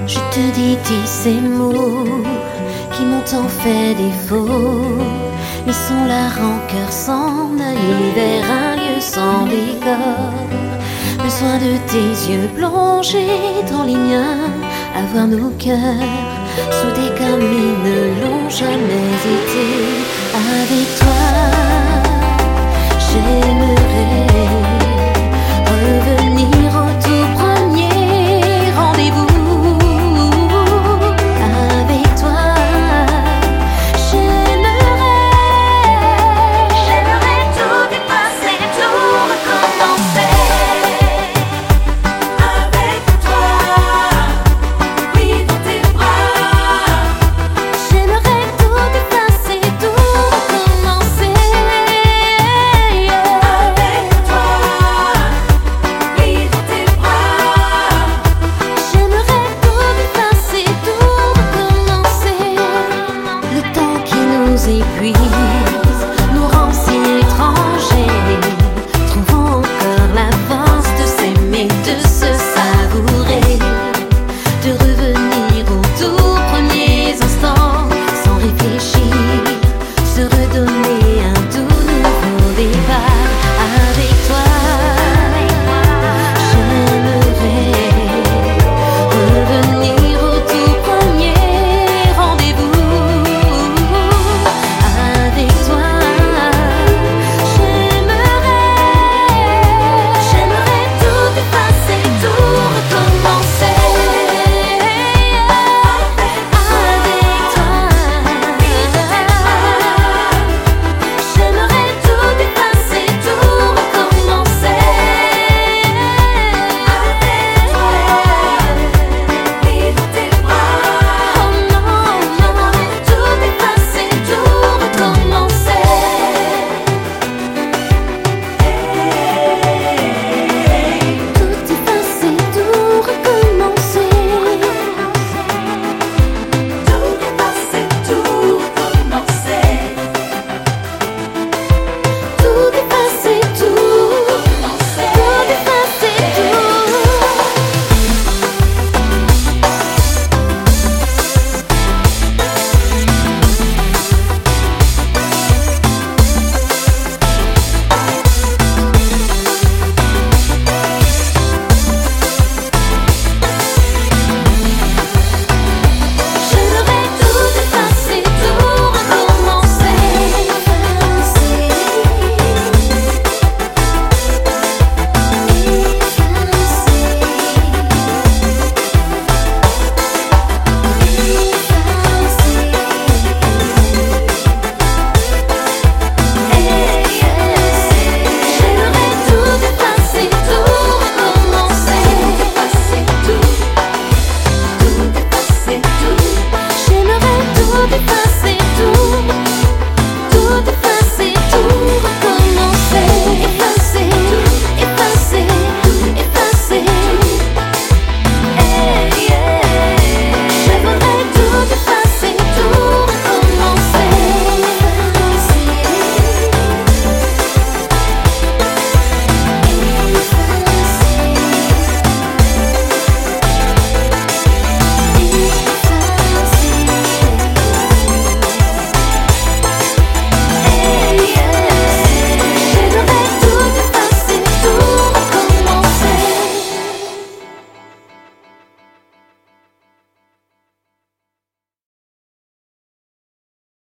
Je te dis ces mots qui m'ont tant fait défaut, mais sans la rancœur, sans aller vers un lieu sans décor. Besoin de tes yeux plongés dans les miens, avoir nos cœurs soudés comme ils ne l'ont jamais été. Avec toi, j'aimerais